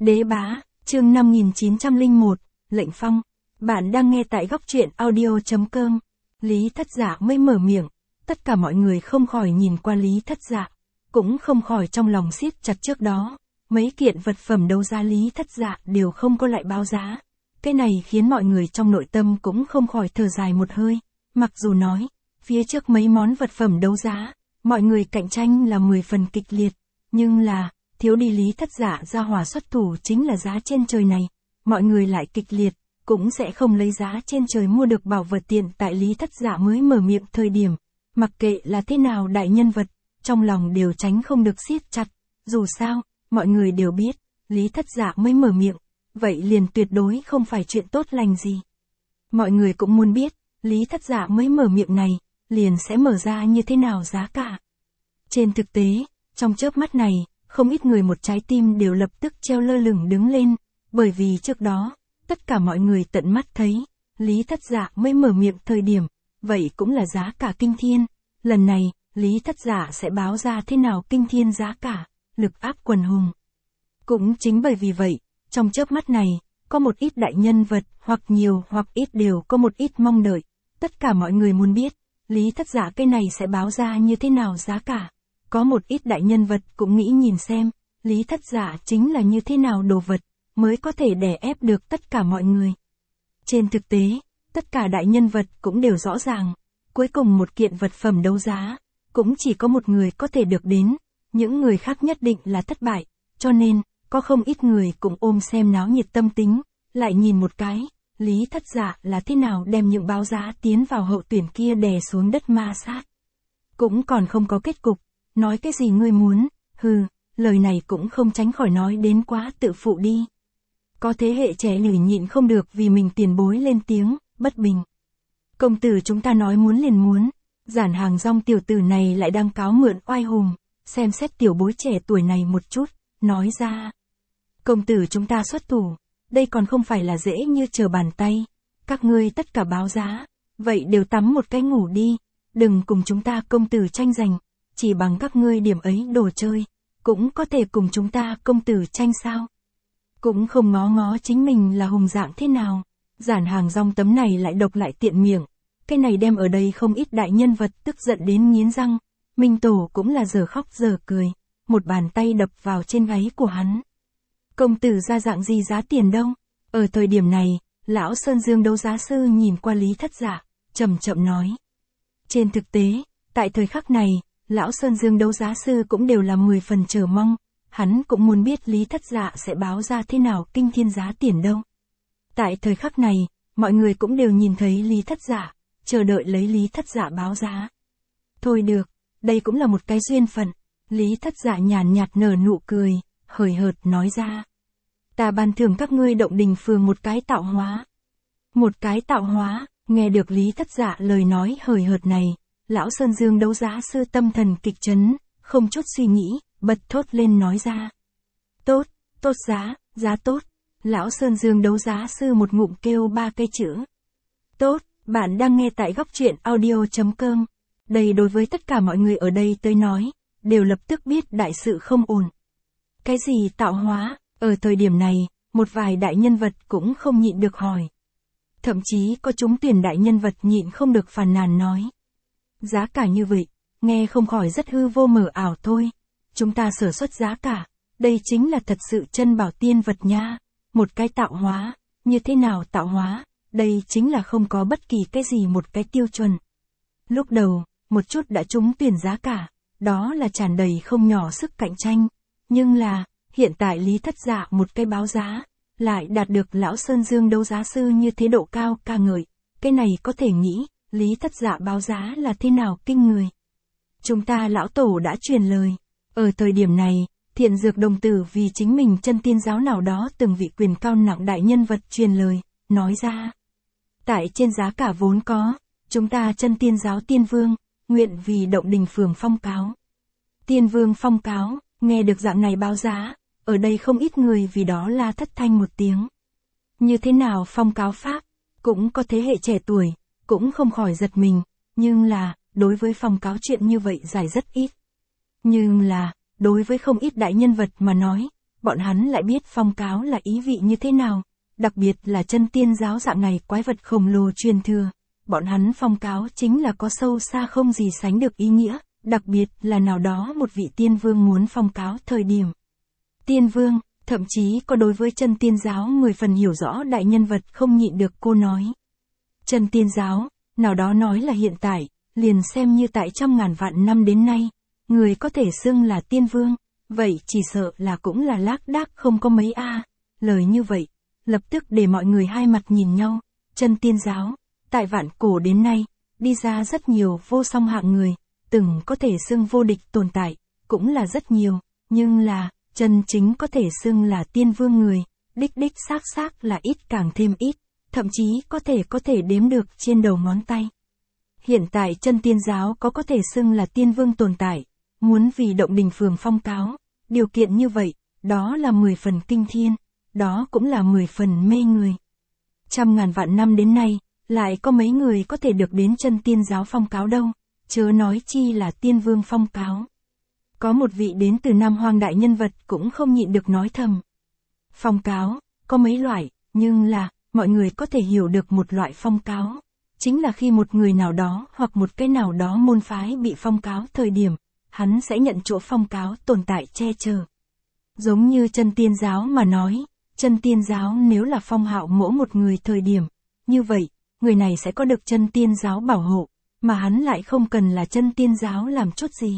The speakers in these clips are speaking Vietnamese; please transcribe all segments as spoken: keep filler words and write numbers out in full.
Đế bá, chương năm nghìn chín trăm lẻ một, lệnh phong. Bạn đang nghe tại góc truyện audio.com. Lý Thất Dạ mới mở miệng, tất cả mọi người không khỏi nhìn qua Lý Thất Dạ, cũng không khỏi trong lòng siết chặt. Trước đó, mấy kiện vật phẩm đấu giá Lý Thất Dạ đều không có lại báo giá. Cái này khiến mọi người trong nội tâm cũng không khỏi thở dài một hơi. Mặc dù nói, phía trước mấy món vật phẩm đấu giá, mọi người cạnh tranh là mười phần kịch liệt, nhưng là, thiếu đi Lý Thất Dạ ra hỏa xuất thủ chính là giá trên trời này, mọi người lại kịch liệt, cũng sẽ không lấy giá trên trời mua được bảo vật. Tiện tại Lý Thất Dạ mới mở miệng thời điểm, mặc kệ là thế nào đại nhân vật, trong lòng đều tránh không được siết chặt. Dù sao, mọi người đều biết, Lý Thất Dạ mới mở miệng, vậy liền tuyệt đối không phải chuyện tốt lành gì. Mọi người cũng muốn biết, Lý Thất Dạ mới mở miệng này, liền sẽ mở ra như thế nào giá cả. Trên thực tế, trong chớp mắt này, không ít người một trái tim đều lập tức treo lơ lửng đứng lên, bởi vì trước đó, tất cả mọi người tận mắt thấy, Lý Thất Dạ mới mở miệng thời điểm, vậy cũng là giá cả kinh thiên. Lần này, Lý Thất Dạ sẽ báo ra thế nào kinh thiên giá cả, lực áp quần hùng. Cũng chính bởi vì vậy, trong chớp mắt này, có một ít đại nhân vật, hoặc nhiều hoặc ít đều có một ít mong đợi. Tất cả mọi người muốn biết, Lý Thất Dạ cái này sẽ báo ra như thế nào giá cả. Có một ít đại nhân vật cũng nghĩ nhìn xem, Lý Thất Dạ chính là như thế nào đồ vật, mới có thể đè ép được tất cả mọi người. Trên thực tế, tất cả đại nhân vật cũng đều rõ ràng, cuối cùng một kiện vật phẩm đấu giá, cũng chỉ có một người có thể được đến, những người khác nhất định là thất bại, cho nên, có không ít người cũng ôm xem náo nhiệt tâm tính, lại nhìn một cái, Lý Thất Dạ là thế nào đem những báo giá tiến vào hậu tuyển kia đè xuống đất ma sát. Cũng còn không có kết cục, nói cái gì ngươi muốn, hừ, lời này cũng không tránh khỏi nói đến quá tự phụ đi. Có thế hệ trẻ lười nhịn không được vì mình tiền bối lên tiếng, bất bình. Công tử chúng ta nói muốn liền muốn, Giản Hàng Rong tiểu tử này lại đang cáo mượn oai hùng, xem xét tiểu bối trẻ tuổi này một chút, nói ra. Công tử chúng ta xuất thủ, đây còn không phải là dễ như trở bàn tay, các ngươi tất cả báo giá, vậy đều tắm một cái ngủ đi, đừng cùng chúng ta công tử tranh giành, chỉ bằng các ngươi điểm ấy đồ chơi, cũng có thể cùng chúng ta công tử tranh sao. Cũng không ngó ngó chính mình là hùng dạng thế nào, Giản Hàng Rong tấm này lại độc lại tiện miệng, cái này đem ở đây không ít đại nhân vật tức giận đến nghiến răng, Minh Tổ cũng là giờ khóc giờ cười, một bàn tay đập vào trên gáy của hắn. Công tử ra dạng gì giá tiền đâu? Ở thời điểm này, lão Sơn Dương đấu giá sư nhìn qua Lý Thất Dạ, chậm chậm nói. Trên thực tế, tại thời khắc này, lão Sơn Dương đấu giá sư cũng đều là mười phần chờ mong, hắn cũng muốn biết Lý Thất Dạ sẽ báo ra thế nào kinh thiên giá tiền đâu. Tại thời khắc này, mọi người cũng đều nhìn thấy Lý Thất Dạ, chờ đợi lấy Lý Thất Dạ báo giá. Thôi được, đây cũng là một cái duyên phận, Lý Thất Dạ nhàn nhạt nở nụ cười, hời hợt nói ra. Ta ban thưởng các ngươi Động Đình phường một cái tạo hóa. Một cái tạo hóa, nghe được Lý Thất Dạ lời nói hời hợt này, lão Sơn Dương đấu giá sư tâm thần kịch chấn, không chút suy nghĩ, bật thốt lên nói ra. Tốt, tốt giá, giá tốt. Lão Sơn Dương đấu giá sư một ngụm kêu ba cái chữ. Tốt, bạn đang nghe tại góc truyện audio.com. Đây đối với tất cả mọi người ở đây tới nói, đều lập tức biết đại sự không ổn. Cái gì tạo hóa, ở thời điểm này, một vài đại nhân vật cũng không nhịn được hỏi. Thậm chí có chúng tuyển đại nhân vật nhịn không được phàn nàn nói. Giá cả như vậy, nghe không khỏi rất hư vô mờ ảo thôi. Chúng ta sở xuất giá cả, đây chính là thật sự chân bảo tiên vật nha. Một cái tạo hóa, như thế nào tạo hóa, đây chính là không có bất kỳ cái gì một cái tiêu chuẩn. Lúc đầu, một chút đã trúng tuyển giá cả, đó là tràn đầy không nhỏ sức cạnh tranh. Nhưng là, hiện tại Lý Thất Dạ một cái báo giá, lại đạt được lão Sơn Dương đấu giá sư như thế độ cao ca ngợi. Cái này có thể nghĩ, Lý Thất Dạ báo giá là thế nào kinh người. Chúng ta lão tổ đã truyền lời, ở thời điểm này, Thiện Dược đồng tử vì chính mình chân tiên giáo nào đó từng vị quyền cao nặng đại nhân vật truyền lời, nói ra. Tại trên giá cả vốn có, chúng ta chân tiên giáo tiên vương, nguyện vì Động Đình phường phong cáo. Tiên vương phong cáo, nghe được dạng này báo giá, ở đây không ít người vì đó la thất thanh một tiếng. Như thế nào phong cáo pháp, cũng có thế hệ trẻ tuổi, cũng không khỏi giật mình, nhưng là, đối với phong cáo chuyện như vậy giải rất ít. Nhưng là, đối với không ít đại nhân vật mà nói, bọn hắn lại biết phong cáo là ý vị như thế nào, đặc biệt là chân tiên giáo dạng này quái vật khổng lồ truyền thừa. Bọn hắn phong cáo chính là có sâu xa không gì sánh được ý nghĩa, đặc biệt là nào đó một vị tiên vương muốn phong cáo thời điểm. Tiên vương, thậm chí có đối với chân tiên giáo mười phần hiểu rõ đại nhân vật không nhịn được cô nói. Chân tiên giáo, nào đó nói là hiện tại, liền xem như tại trăm ngàn vạn năm đến nay, người có thể xưng là tiên vương, vậy chỉ sợ là cũng là lác đác không có mấy a. Lời như vậy, lập tức để mọi người hai mặt nhìn nhau. Chân tiên giáo, tại vạn cổ đến nay, đi ra rất nhiều vô song hạng người, từng có thể xưng vô địch tồn tại, cũng là rất nhiều, nhưng là, chân chính có thể xưng là tiên vương người, đích đích xác xác là ít càng thêm ít, thậm chí có thể có thể đếm được trên đầu ngón tay. Hiện tại chân tiên giáo có có thể xưng là tiên vương tồn tại, muốn vì động đình phường phong cáo, điều kiện như vậy, đó là mười phần kinh thiên, đó cũng là mười phần mê người. Trăm ngàn vạn năm đến nay, lại có mấy người có thể được đến chân tiên giáo phong cáo đâu, chớ nói chi là tiên vương phong cáo. Có một vị đến từ Nam Hoang đại nhân vật cũng không nhịn được nói thầm. Phong cáo, có mấy loại, nhưng là, mọi người có thể hiểu được một loại phong cáo. Chính là khi một người nào đó hoặc một cái nào đó môn phái bị phong cáo thời điểm, hắn sẽ nhận chỗ phong cáo tồn tại che chở. Giống như chân tiên giáo mà nói, chân tiên giáo nếu là phong hạo mỗi một người thời điểm, như vậy, người này sẽ có được chân tiên giáo bảo hộ, mà hắn lại không cần là chân tiên giáo làm chút gì.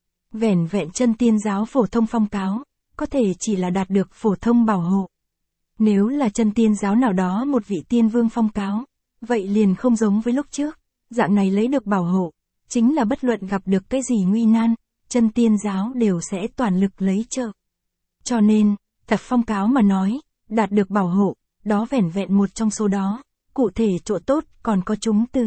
Vẻn vẹn chân tiên giáo phổ thông phong cáo, có thể chỉ là đạt được phổ thông bảo hộ. Nếu là chân tiên giáo nào đó một vị tiên vương phong cáo, vậy liền không giống với lúc trước, dạng này lấy được bảo hộ, chính là bất luận gặp được cái gì nguy nan, chân tiên giáo đều sẽ toàn lực lấy trợ. Cho nên, thật phong cáo mà nói, đạt được bảo hộ, đó vẻn vẹn một trong số đó, cụ thể chỗ tốt còn có chúng từ.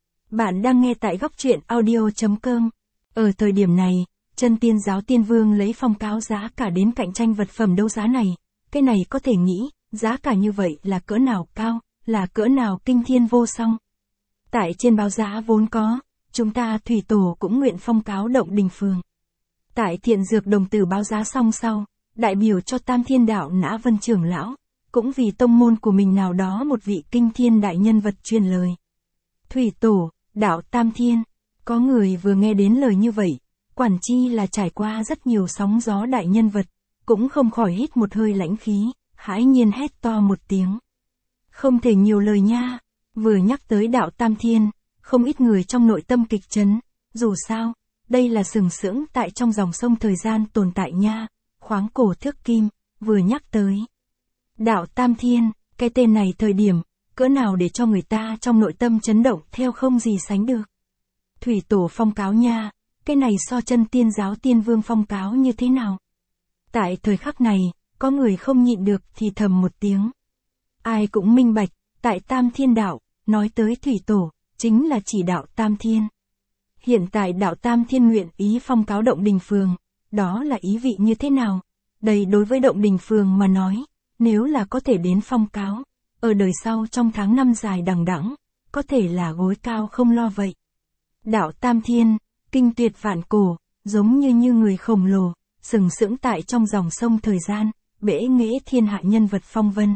Bạn đang nghe tại góc truyện audio chấm com. Ở thời điểm này, chân tiên giáo tiên vương lấy phong cáo giá cả đến cạnh tranh vật phẩm đấu giá này, cái này có thể nghĩ, giá cả như vậy là cỡ nào cao, là cỡ nào kinh thiên vô song. Tại trên báo giá vốn có, chúng ta thủy tổ cũng nguyện phong cáo động đình phường. Tại thiện dược đồng tử báo giá xong sau, đại biểu cho Tam Thiên Đạo Nã Vân trưởng lão, cũng vì tông môn của mình nào đó một vị kinh thiên đại nhân vật truyền lời. Thủy tổ, đạo Tam Thiên, có người vừa nghe đến lời như vậy, quản chi là trải qua rất nhiều sóng gió đại nhân vật, cũng không khỏi hít một hơi lãnh khí, hãi nhiên hét to một tiếng. Không thể nhiều lời nha, vừa nhắc tới đạo Tam Thiên, không ít người trong nội tâm kịch chấn, dù sao, đây là sừng sững tại trong dòng sông thời gian tồn tại nha, khoáng cổ thước kim, vừa nhắc tới. Đạo Tam Thiên, cái tên này thời điểm, cỡ nào để cho người ta trong nội tâm chấn động theo không gì sánh được. Thủy tổ phong cáo nha, cái này so chân tiên giáo tiên vương phong cáo như thế nào? Tại thời khắc này, có người không nhịn được thì thầm một tiếng. Ai cũng minh bạch, tại Tam Thiên Đạo, nói tới thủy tổ, chính là chỉ đạo Tam Thiên. Hiện tại đạo Tam Thiên nguyện ý phong cáo động đình phường, đó là ý vị như thế nào? Đây đối với động đình phường mà nói, nếu là có thể đến phong cáo, ở đời sau trong tháng năm dài đằng đẵng, có thể là gối cao không lo vậy. Đạo Tam Thiên, kinh tuyệt vạn cổ, giống như như người khổng lồ, sừng sững tại trong dòng sông thời gian, bể nghễ thiên hạ nhân vật phong vân.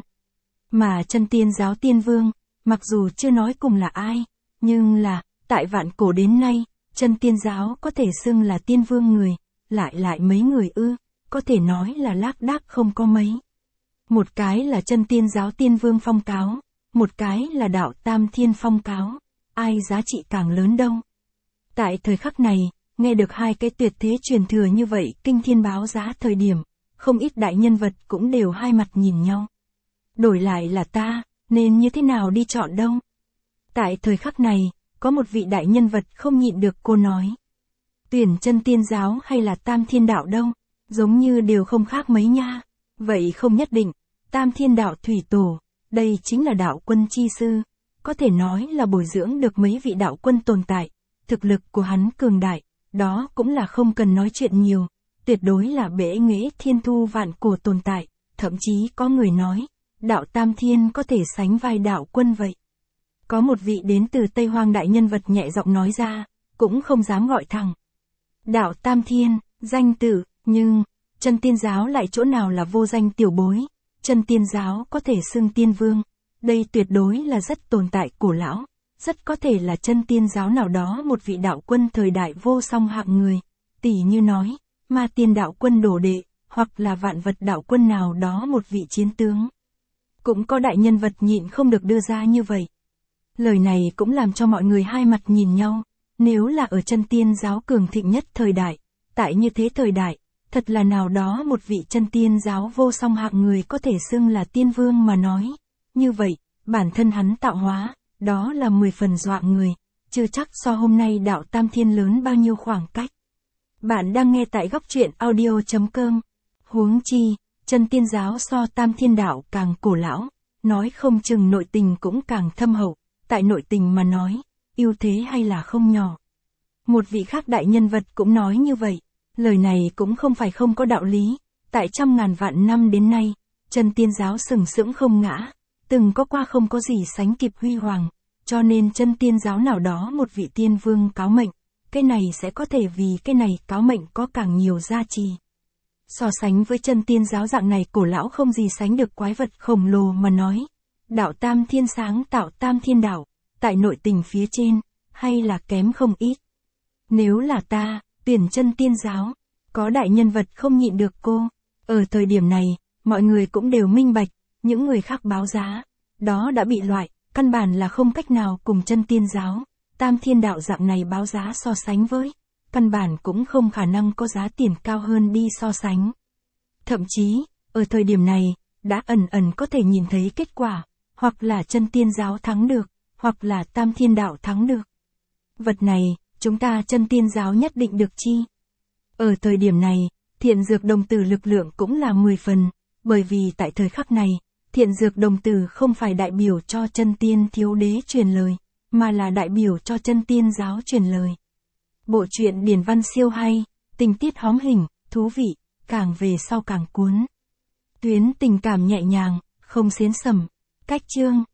Mà chân tiên giáo tiên vương, mặc dù chưa nói cùng là ai, nhưng là, tại vạn cổ đến nay, chân tiên giáo có thể xưng là tiên vương người, lại lại mấy người ư, có thể nói là lác đác không có mấy. Một cái là chân tiên giáo tiên vương phong cáo, một cái là đạo Tam Thiên phong cáo, ai giá trị càng lớn đâu. Tại thời khắc này, nghe được hai cái tuyệt thế truyền thừa như vậy kinh thiên báo giá thời điểm, không ít đại nhân vật cũng đều hai mặt nhìn nhau. Đổi lại là ta, nên như thế nào đi chọn đâu? Tại thời khắc này, có một vị đại nhân vật không nhịn được cô nói. Tuyển chân tiên giáo hay là Tam Thiên Đạo đâu, giống như đều không khác mấy nha. Vậy không nhất định, Tam Thiên Đạo thủy tổ, đây chính là đạo quân chi sư, có thể nói là bồi dưỡng được mấy vị đạo quân tồn tại, thực lực của hắn cường đại, đó cũng là không cần nói chuyện nhiều, tuyệt đối là bể nghễ thiên thu vạn cổ tồn tại, thậm chí có người nói, đạo Tam Thiên có thể sánh vai đạo quân vậy. Có một vị đến từ Tây Hoang đại nhân vật nhẹ giọng nói ra, cũng không dám gọi thẳng. Đạo Tam Thiên, danh tự, nhưng, chân tiên giáo lại chỗ nào là vô danh tiểu bối, chân tiên giáo có thể xưng tiên vương, đây tuyệt đối là rất tồn tại cổ lão, rất có thể là chân tiên giáo nào đó một vị đạo quân thời đại vô song hạng người, tỉ như nói, ma tiên đạo quân đồ đệ, hoặc là vạn vật đạo quân nào đó một vị chiến tướng. Cũng có đại nhân vật nhịn không được đưa ra như vậy. Lời này cũng làm cho mọi người hai mặt nhìn nhau, nếu là ở chân tiên giáo cường thịnh nhất thời đại, tại như thế thời đại, thật là nào đó một vị chân tiên giáo vô song hạng người có thể xưng là tiên vương mà nói. Như vậy, bản thân hắn tạo hóa, đó là mười phần dọa người, chưa chắc so hôm nay đạo Tam Thiên lớn bao nhiêu khoảng cách. Bạn đang nghe tại góc truyện audio.com. Huống chi, chân tiên giáo so Tam Thiên đạo càng cổ lão, nói không chừng nội tình cũng càng thâm hậu, tại nội tình mà nói, ưu thế hay là không nhỏ. Một vị khác đại nhân vật cũng nói như vậy, lời này cũng không phải không có đạo lý, tại trăm ngàn vạn năm đến nay, chân tiên giáo sừng sững không ngã, từng có qua không có gì sánh kịp huy hoàng, cho nên chân tiên giáo nào đó một vị tiên vương cáo mệnh, cái này sẽ có thể vì cái này cáo mệnh có càng nhiều giá trị. So sánh với chân tiên giáo dạng này cổ lão không gì sánh được quái vật khổng lồ mà nói, đạo Tam Thiên sáng tạo Tam Thiên đạo, tại nội tình phía trên, hay là kém không ít. Nếu là ta, tuyển chân tiên giáo, có đại nhân vật không nhịn được cô. Ở thời điểm này, mọi người cũng đều minh bạch, những người khác báo giá, đó đã bị loại, căn bản là không cách nào cùng chân tiên giáo, Tam Thiên đạo dạng này báo giá so sánh với, căn bản cũng không khả năng có giá tiền cao hơn đi so sánh. Thậm chí, ở thời điểm này, đã ẩn ẩn có thể nhìn thấy kết quả, hoặc là chân tiên giáo thắng được, hoặc là Tam Thiên đạo thắng được. Vật này, chúng ta chân tiên giáo nhất định được chi. Ở thời điểm này, thiện dược đồng tử lực lượng cũng là mười phần, bởi vì tại thời khắc này, thiện dược đồng tử không phải đại biểu cho chân tiên thiếu đế truyền lời, mà là đại biểu cho chân tiên giáo truyền lời. Bộ truyện điển văn siêu hay, tình tiết hóm hình, thú vị, càng về sau càng cuốn. Tuyến tình cảm nhẹ nhàng, không xiến sầm. Cách chương